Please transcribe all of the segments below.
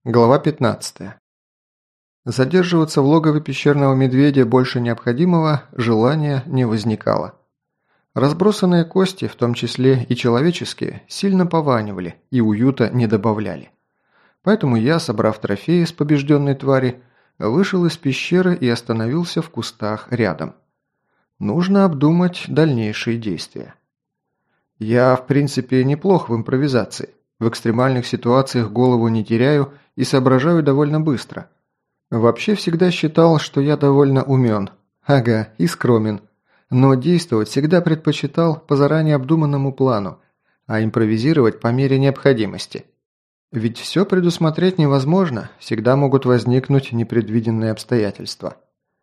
Глава 15. Задерживаться в логове пещерного медведя больше необходимого желания не возникало. Разбросанные кости, в том числе и человеческие, сильно пованивали и уюта не добавляли. Поэтому я, собрав трофеи с побежденной твари, вышел из пещеры и остановился в кустах рядом. Нужно обдумать дальнейшие действия. Я, в принципе, неплох в импровизации. В экстремальных ситуациях голову не теряю и соображаю довольно быстро. Вообще всегда считал, что я довольно умен. Ага, и скромен. Но действовать всегда предпочитал по заранее обдуманному плану, а импровизировать по мере необходимости. Ведь все предусмотреть невозможно, всегда могут возникнуть непредвиденные обстоятельства.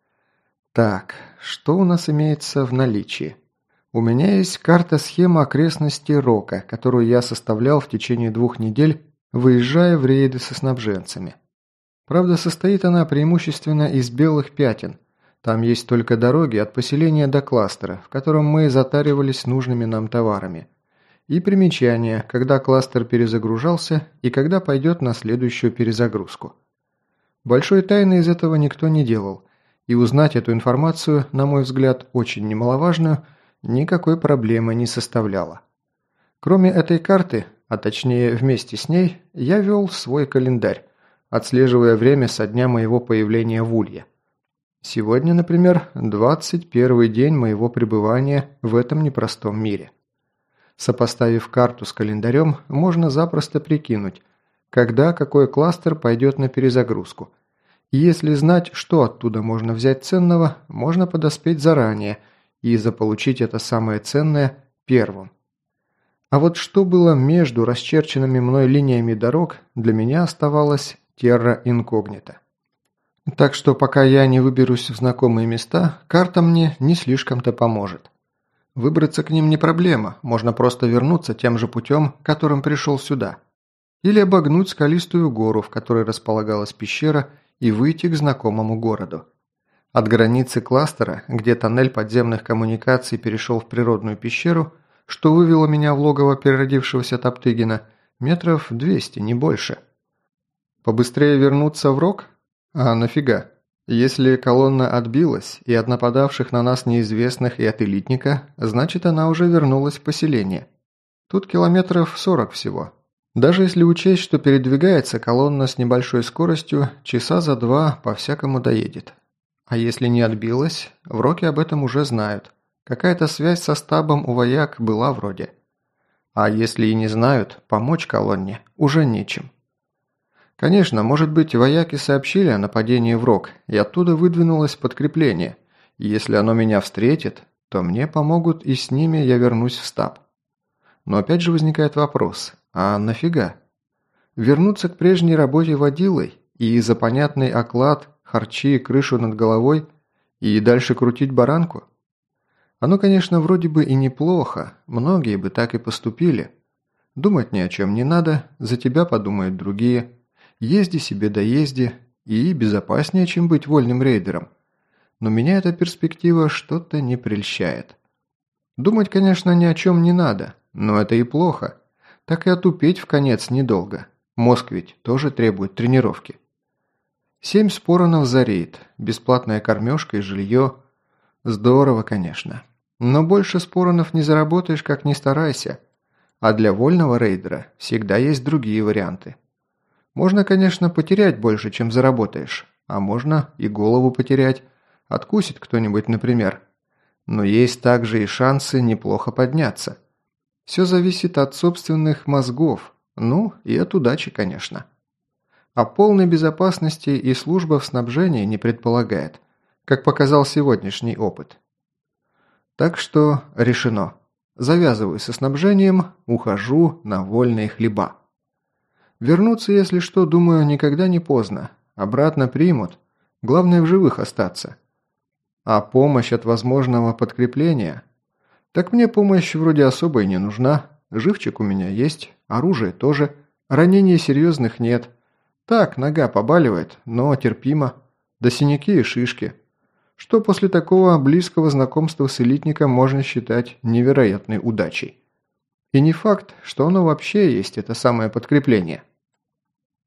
Так, что у нас имеется в наличии? У меня есть карта-схема окрестностей Рока, которую я составлял в течение 2 недель, выезжая в рейды со снабженцами. Правда, состоит она преимущественно из белых пятен. Там есть только дороги от поселения до кластера, в котором мы затаривались нужными нам товарами. И примечания, когда кластер перезагружался и когда пойдет на следующую перезагрузку. Большой тайны из этого никто не делал, и узнать эту информацию, на мой взгляд, очень немаловажную, никакой проблемы не составляло. Кроме этой карты, а точнее вместе с ней, я вел свой календарь, отслеживая время со дня моего появления в Улье. Сегодня, например, 21-й день моего пребывания в этом непростом мире. Сопоставив карту с календарем, можно запросто прикинуть, когда какой кластер пойдет на перезагрузку. И если знать, что оттуда можно взять ценного, можно подоспеть заранее и заполучить это самое ценное первым. А вот что было между расчерченными мной линиями дорог, для меня оставалось терра инкогнито. Так что пока я не выберусь в знакомые места, карта мне не слишком-то поможет. Выбраться к ним не проблема, можно просто вернуться тем же путем, которым пришел сюда. Или обогнуть скалистую гору, в которой располагалась пещера, и выйти к знакомому городу. От границы кластера, где тоннель подземных коммуникаций перешел в природную пещеру, что вывело меня в логово переродившегося Топтыгина, метров 200, не больше. Побыстрее вернуться в Рок? А нафига? Если колонна отбилась и от нападавших на нас неизвестных и от элитника, значит она уже вернулась в поселение. Тут километров 40 всего. Даже если учесть, что передвигается колонна с небольшой скоростью, часа за 2 по-всякому доедет. А если не отбилась, в Роке об этом уже знают. Какая-то связь со стабом у вояк была вроде. А если и не знают, помочь колонне уже нечем. Конечно, может быть, вояки сообщили о нападении в Рок, и оттуда выдвинулось подкрепление. И если оно меня встретит, то мне помогут, и с ними я вернусь в стаб. Но опять же возникает вопрос, а нафига? Вернуться к прежней работе водилой и за понятный оклад, харчи, крышу над головой и дальше крутить баранку? Оно, конечно, вроде бы и неплохо, многие бы так и поступили. Думать ни о чем не надо, за тебя подумают другие. Езди себе да езди, и безопаснее, чем быть вольным рейдером. Но меня эта перспектива что-то не прельщает. Думать, конечно, ни о чем не надо, но это и плохо. Так и отупеть в конец недолго. Мозг ведь тоже требует тренировки. 7 споронов за рейд, бесплатная кормежка и жилье. Здорово, конечно. Но больше споронов не заработаешь, как ни старайся. А для вольного рейдера всегда есть другие варианты. Можно, конечно, потерять больше, чем заработаешь, а можно и голову потерять, откусит кто-нибудь, например. Но есть также и шансы неплохо подняться. Все зависит от собственных мозгов, ну и от удачи, конечно. А полной безопасности и служба в снабжении не предполагает, как показал сегодняшний опыт. Так что решено. Завязываю со снабжением, ухожу на вольные хлеба. Вернуться, если что, думаю, никогда не поздно. Обратно примут. Главное, в живых остаться. А помощь от возможного подкрепления? Так мне помощь вроде особой не нужна. Живчик у меня есть, оружие тоже. Ранений серьезных нет. Так, нога побаливает, но терпимо. Да синяки и шишки. Что после такого близкого знакомства с элитником можно считать невероятной удачей. И не факт, что оно вообще есть, это самое подкрепление.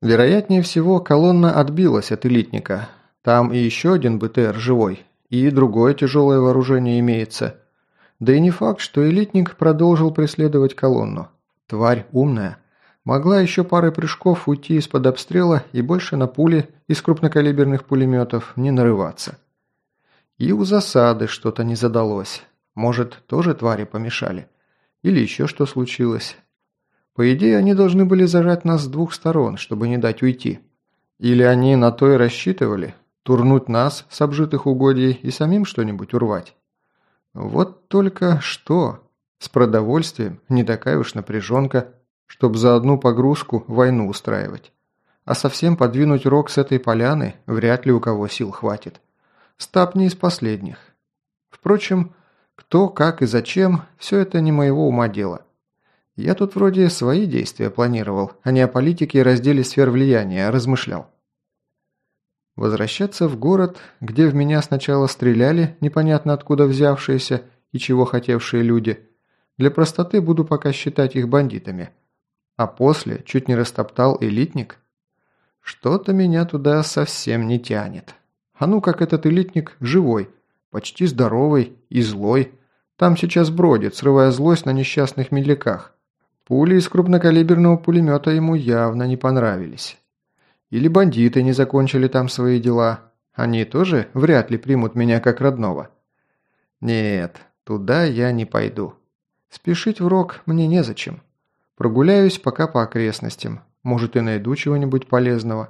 Вероятнее всего, колонна отбилась от элитника. Там и еще один БТР живой, и другое тяжелое вооружение имеется. Да и не факт, что элитник продолжил преследовать колонну. Тварь умная. Могла еще парой прыжков уйти из-под обстрела и больше на пули из крупнокалиберных пулеметов не нарываться. И у засады что-то не задалось. Может, тоже твари помешали? Или еще что случилось? По идее, они должны были зажать нас с двух сторон, чтобы не дать уйти. Или они на то и рассчитывали, турнуть нас с обжитых угодий и самим что-нибудь урвать. Вот только что? С продовольствием не такая уж напряженка, чтобы за одну погрузку войну устраивать. А совсем подвинуть рог с этой поляны вряд ли у кого сил хватит. Стаб не из последних. Впрочем, кто, как и зачем, все это не моего ума дело. Я тут вроде свои действия планировал, а не о политике и разделе сфер влияния размышлял. Возвращаться в город, где в меня сначала стреляли, непонятно откуда взявшиеся и чего хотевшие люди, для простоты буду пока считать их бандитами. А после чуть не растоптал элитник. Что-то меня туда совсем не тянет. А ну как этот элитник живой, почти здоровый и злой. Там сейчас бродит, срывая злость на несчастных медляках. Пули из крупнокалиберного пулемета ему явно не понравились. Или бандиты не закончили там свои дела. Они тоже вряд ли примут меня как родного. Нет, туда я не пойду. Спешить в рог мне незачем. Прогуляюсь пока по окрестностям. Может, и найду чего-нибудь полезного.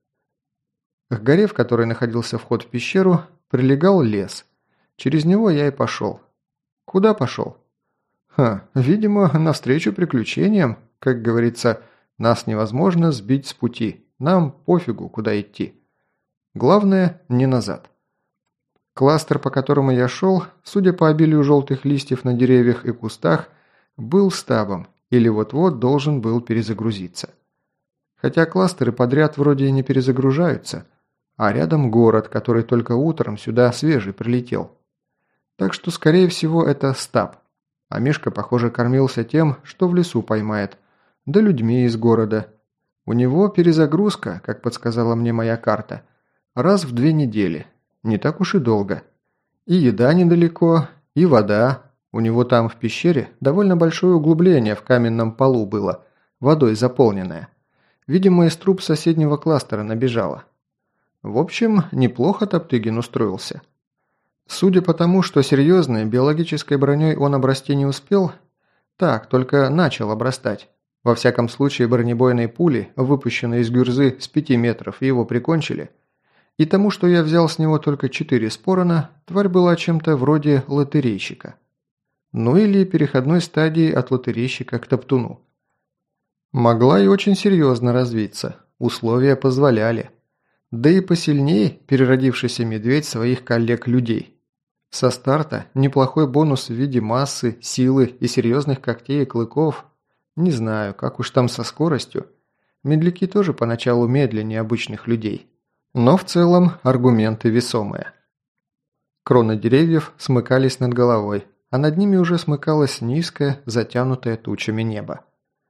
К горе, в которой находился вход в пещеру, прилегал лес. Через него я и пошел. Куда пошел? Видимо, навстречу приключениям. Как говорится, нас невозможно сбить с пути. Нам пофигу, куда идти. Главное, не назад. Кластер, по которому я шел, судя по обилию желтых листьев на деревьях и кустах, был стабом или вот-вот должен был перезагрузиться. Хотя кластеры подряд вроде и не перезагружаются, а рядом город, который только утром сюда свежий прилетел. Так что, скорее всего, это стаб. А Мишка, похоже, кормился тем, что в лесу поймает, да людьми из города. У него перезагрузка, как подсказала мне моя карта, раз в 2 недели. Не так уж и долго. И еда недалеко, и вода. У него там в пещере довольно большое углубление в каменном полу было, водой заполненное. Видимо, из труб соседнего кластера набежало. В общем, неплохо Топтыгин устроился. Судя по тому, что серьезной биологической броней он обрасти не успел, так, только начал обрастать. Во всяком случае, бронебойные пули, выпущенные из гюрзы с 5 метров, его прикончили. И тому, что я взял с него только 4 спорона, тварь была чем-то вроде лотерейщика. Ну или переходной стадии от лотерейщика к топтуну. Могла и очень серьезно развиться, условия позволяли. Да и посильнее переродившийся медведь своих коллег-людей. Со старта неплохой бонус в виде массы, силы и серьезных когтей и клыков. Не знаю, как уж там со скоростью. Медляки тоже поначалу медленнее обычных людей. Но в целом аргументы весомые. Кроны деревьев смыкались над головой, а над ними уже смыкалось низкое, затянутое тучами небо.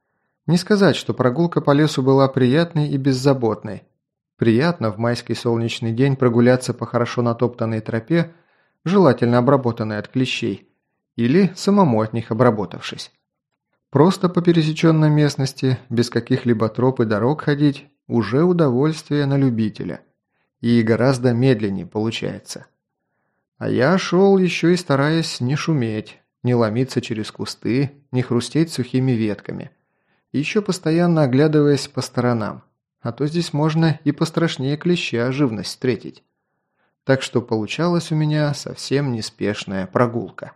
Не сказать, что прогулка по лесу была приятной и беззаботной. Приятно в майский солнечный день прогуляться по хорошо натоптанной тропе, желательно обработанной от клещей, или самому от них обработавшись. Просто по пересеченной местности, без каких-либо троп и дорог ходить, уже удовольствие на любителя. И гораздо медленнее получается. А я шел еще и стараясь не шуметь, не ломиться через кусты, не хрустеть сухими ветками. Еще постоянно оглядываясь по сторонам. А то здесь можно и пострашнее клеща живность встретить. Так что получалась у меня совсем неспешная прогулка.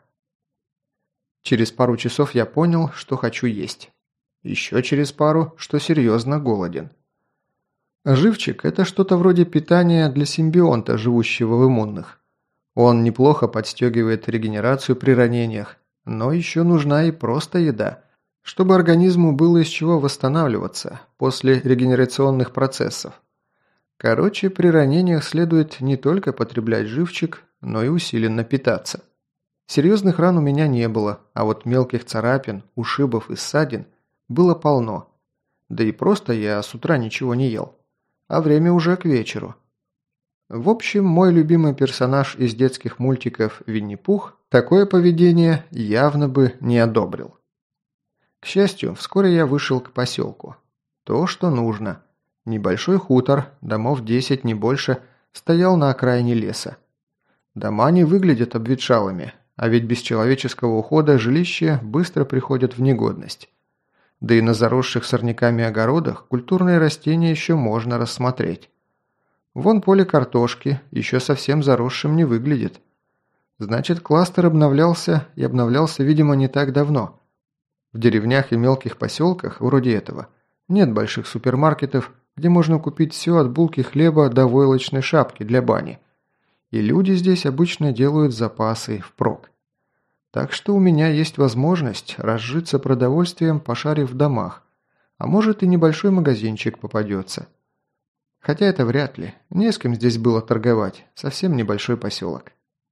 Через пару часов я понял, что хочу есть. Еще через пару, что серьезно голоден. Живчик – это что-то вроде питания для симбионта, живущего в иммунных. Он неплохо подстегивает регенерацию при ранениях, но еще нужна и просто еда, чтобы организму было из чего восстанавливаться после регенерационных процессов. Короче, при ранениях следует не только потреблять живчик, но и усиленно питаться. Серьезных ран у меня не было, а вот мелких царапин, ушибов и ссадин было полно. Да и просто я с утра ничего не ел. А время уже к вечеру. В общем, мой любимый персонаж из детских мультиков Винни-Пух такое поведение явно бы не одобрил. К счастью, вскоре я вышел к поселку. То, что нужно. Небольшой хутор, домов 10, не больше, стоял на окраине леса. Дома не выглядят обветшалыми, а ведь без человеческого ухода жилища быстро приходят в негодность. Да и на заросших сорняками огородах культурные растения еще можно рассмотреть. Вон поле картошки, еще совсем заросшим не выглядит. Значит, кластер обновлялся и обновлялся, видимо, не так давно. В деревнях и мелких поселках, вроде этого, нет больших супермаркетов, где можно купить все от булки хлеба до войлочной шапки для бани. И люди здесь обычно делают запасы впрок. Так что у меня есть возможность разжиться продовольствием, пошарив в домах. А может и небольшой магазинчик попадется. Хотя это вряд ли. Не с кем здесь было торговать. Совсем небольшой поселок.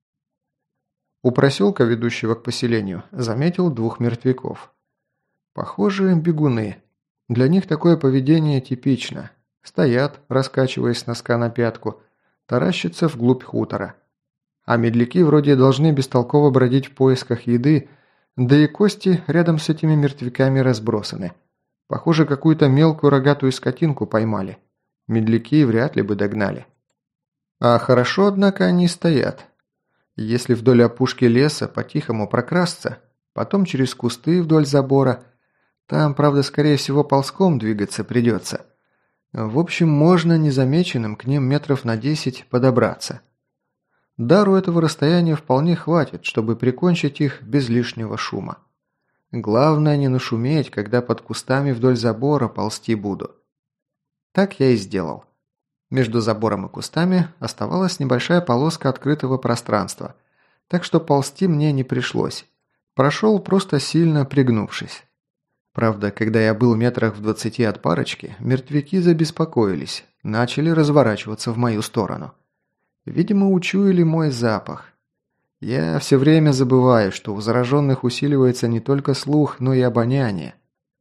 У проселка, ведущего к поселению, заметил 2 мертвяков. Похоже, бегуны. Для них такое поведение типично. Стоят, раскачиваясь с носка на пятку, таращатся вглубь хутора. А медляки вроде должны бестолково бродить в поисках еды, да и кости рядом с этими мертвяками разбросаны. Похоже, какую-то мелкую рогатую скотинку поймали. Медляки вряд ли бы догнали. А хорошо, однако, они стоят. Если вдоль опушки леса по-тихому прокрасться, потом через кусты вдоль забора, там, правда, скорее всего, ползком двигаться придется. В общем, можно незамеченным к ним метров на 10 подобраться. Дару этого расстояния вполне хватит, чтобы прикончить их без лишнего шума. Главное не нашуметь, когда под кустами вдоль забора ползти буду. Так я и сделал. Между забором и кустами оставалась небольшая полоска открытого пространства, так что ползти мне не пришлось. Прошел, просто сильно пригнувшись. Правда, когда я был метрах в 20 от парочки, мертвяки забеспокоились, начали разворачиваться в мою сторону. Видимо, учуяли мой запах. Я все время забываю, что у зараженных усиливается не только слух, но и обоняние.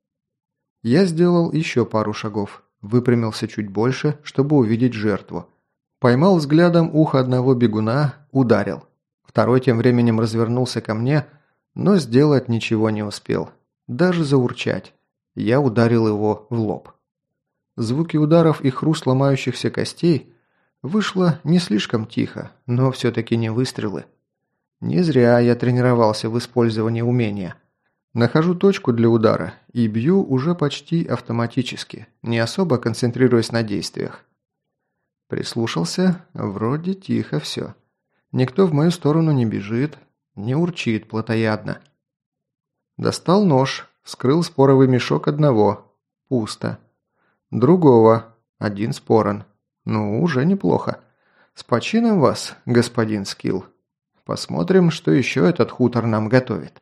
Я сделал еще пару шагов, выпрямился чуть больше, чтобы увидеть жертву. Поймал взглядом ухо одного бегуна, ударил. Второй тем временем развернулся ко мне, но сделать ничего не успел. Даже заурчать. Я ударил его в лоб. Звуки ударов и хруст ломающихся костей вышло не слишком тихо, но все-таки не выстрелы. Не зря я тренировался в использовании умения. Нахожу точку для удара и бью уже почти автоматически, не особо концентрируясь на действиях. Прислушался, вроде тихо все. Никто в мою сторону не бежит, не урчит плотоядно. Достал нож, вскрыл споровый мешок одного. Пусто. Другого. 1 спорон. Ну, уже неплохо. С почином вас, господин Скилл. Посмотрим, что еще этот хутор нам готовит.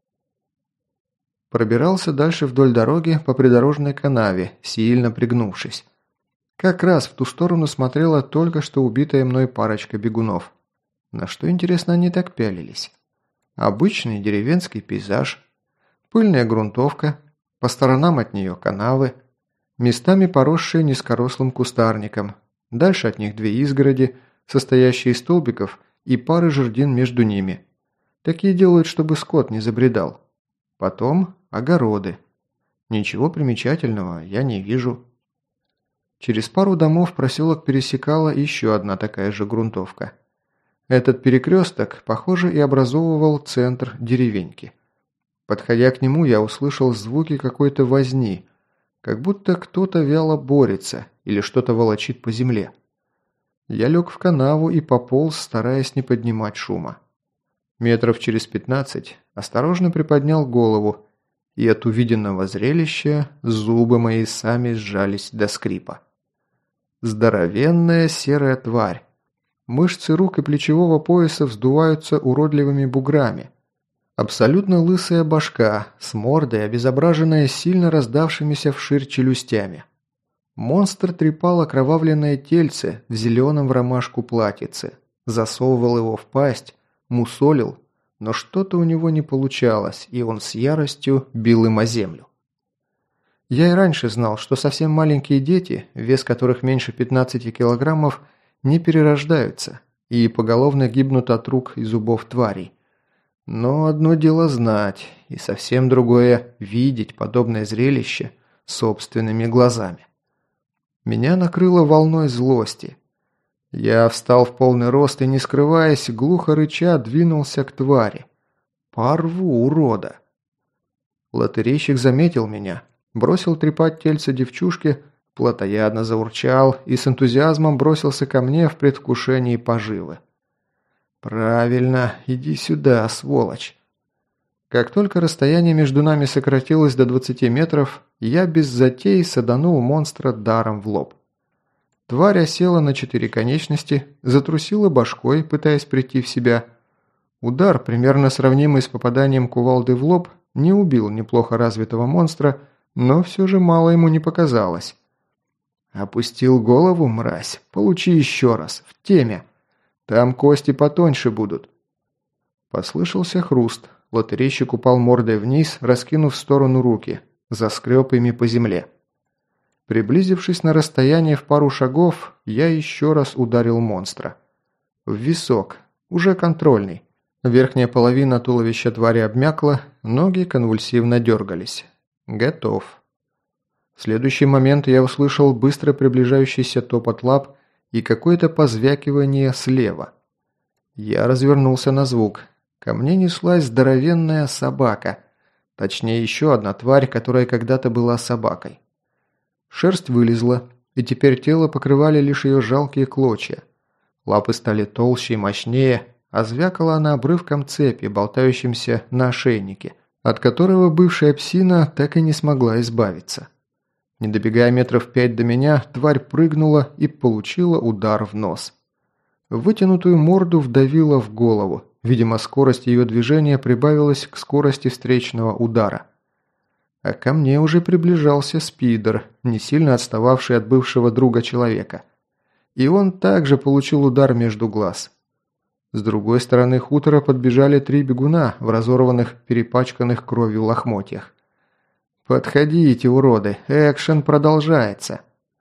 Пробирался дальше вдоль дороги по придорожной канаве, сильно пригнувшись. Как раз в ту сторону смотрела только что убитая мной парочка бегунов. На что, интересно, они так пялились? Обычный деревенский пейзаж. Пыльная грунтовка, по сторонам от нее канавы, местами поросшие низкорослым кустарником, дальше от них 2 изгороди, состоящие из столбиков и пары жердин между ними. Такие делают, чтобы скот не забредал. Потом огороды. Ничего примечательного я не вижу. Через пару домов проселок пересекала еще одна такая же грунтовка. Этот перекресток, похоже, и образовывал центр деревеньки. Подходя к нему, я услышал звуки какой-то возни, как будто кто-то вяло борется или что-то волочит по земле. Я лег в канаву и пополз, стараясь не поднимать шума. Метров через 15 осторожно приподнял голову, и от увиденного зрелища зубы мои сами сжались до скрипа. Здоровенная серая тварь. Мышцы рук и плечевого пояса вздуваются уродливыми буграми. Абсолютно лысая башка, с мордой, обезображенная сильно раздавшимися вширь челюстями. Монстр трепал окровавленное тельце в зеленом в ромашку платьице, засовывал его в пасть, мусолил, но что-то у него не получалось, и он с яростью бил им о землю. Я и раньше знал, что совсем маленькие дети, вес которых меньше 15 килограммов, не перерождаются и поголовно гибнут от рук и зубов тварей. Но одно дело знать, и совсем другое – видеть подобное зрелище собственными глазами. Меня накрыло волной злости. Я встал в полный рост и, не скрываясь, глухо рыча, двинулся к твари. Порву, урода! Лотерейщик заметил меня, бросил трепать тельце девчушки, плотоядно заурчал и с энтузиазмом бросился ко мне в предвкушении поживы. «Правильно, иди сюда, сволочь!» Как только расстояние между нами сократилось до 20 метров, я без затей саданул монстра даром в лоб. Тварь осела на 4 конечности, затрусила башкой, пытаясь прийти в себя. Удар, примерно сравнимый с попаданием кувалды в лоб, не убил неплохо развитого монстра, но все же мало ему не показалось. «Опустил голову, мразь, получи еще раз, в теме. Там кости потоньше будут». Послышался хруст. Лотерейщик упал мордой вниз, раскинув в сторону руки, заскреб ими по земле. Приблизившись на расстояние в пару шагов, я еще раз ударил монстра. В висок, уже контрольный. Верхняя половина туловища твари обмякла, ноги конвульсивно дергались. Готов. В следующий момент я услышал быстро приближающийся топот лап и какое-то позвякивание слева. Я развернулся на звук. Ко мне неслась здоровенная собака. Точнее, еще одна тварь, которая когда-то была собакой. Шерсть вылезла, и теперь тело покрывали лишь ее жалкие клочья. Лапы стали толще и мощнее, а звякала она обрывком цепи, болтающимся на ошейнике, от которого бывшая псина так и не смогла избавиться. Не добегая метров 5 до меня, тварь прыгнула и получила удар в нос. Вытянутую морду вдавило в голову. Видимо, скорость ее движения прибавилась к скорости встречного удара. А ко мне уже приближался спидер, не сильно отстававший от бывшего друга человека. И он также получил удар между глаз. С другой стороны хутора подбежали 3 бегуна в разорванных, перепачканных кровью лохмотьях. «Подходите, уроды, экшен продолжается!»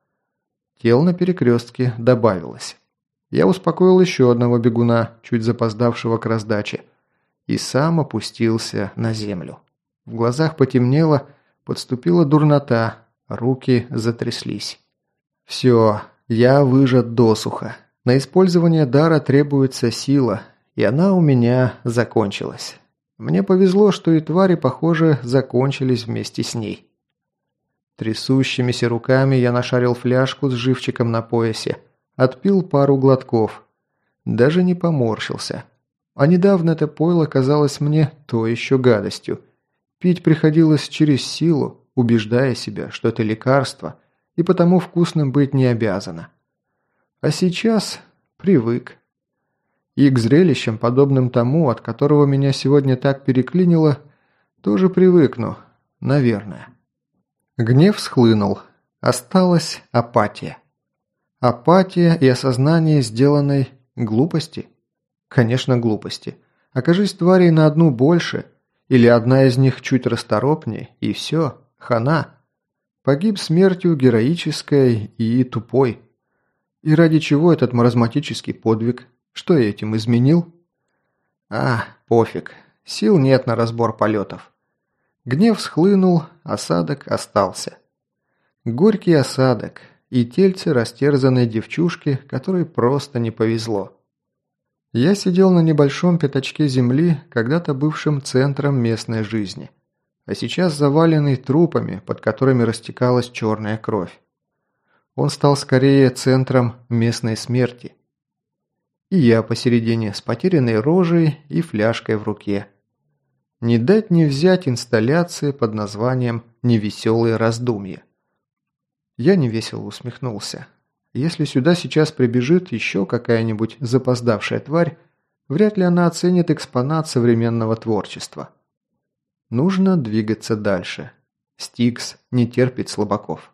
Тел на перекрестке добавилось. Я успокоил еще одного бегуна, чуть запоздавшего к раздаче, и сам опустился на землю. В глазах потемнело, подступила дурнота, руки затряслись. «Все, я выжат досуха. На использование дара требуется сила, и она у меня закончилась. Мне повезло, что и твари, похоже, закончились вместе с ней». Трясущимися руками я нашарил фляжку с живчиком на поясе, отпил пару глотков. Даже не поморщился. А недавно это пойло казалось мне то еще гадостью. Пить приходилось через силу, убеждая себя, что это лекарство, и потому вкусным быть не обязано. А сейчас привык. И к зрелищам, подобным тому, от которого меня сегодня так переклинило, тоже привыкну, наверное. Гнев схлынул. Осталась апатия. Апатия и осознание сделанной глупости. Конечно, глупости. Окажись тварей на одну больше, или одна из них чуть расторопнее, и все, хана. Погиб смертью героической и тупой. И ради чего этот маразматический подвиг? Что я этим изменил? Пофиг. Сил нет на разбор полетов. Гнев схлынул, осадок остался. Горький осадок и тельце растерзанной девчушки, которой просто не повезло. Я сидел на небольшом пятачке земли, когда-то бывшим центром местной жизни, а сейчас заваленный трупами, под которыми растекалась черная кровь. Он стал скорее центром местной смерти. И я посередине с потерянной рожей и фляжкой в руке. Не дать не взять инсталляции под названием «Невеселые раздумья». Я невесело усмехнулся. Если сюда сейчас прибежит еще какая-нибудь запоздавшая тварь, вряд ли она оценит экспонат современного творчества. Нужно двигаться дальше. Стикс не терпит слабаков.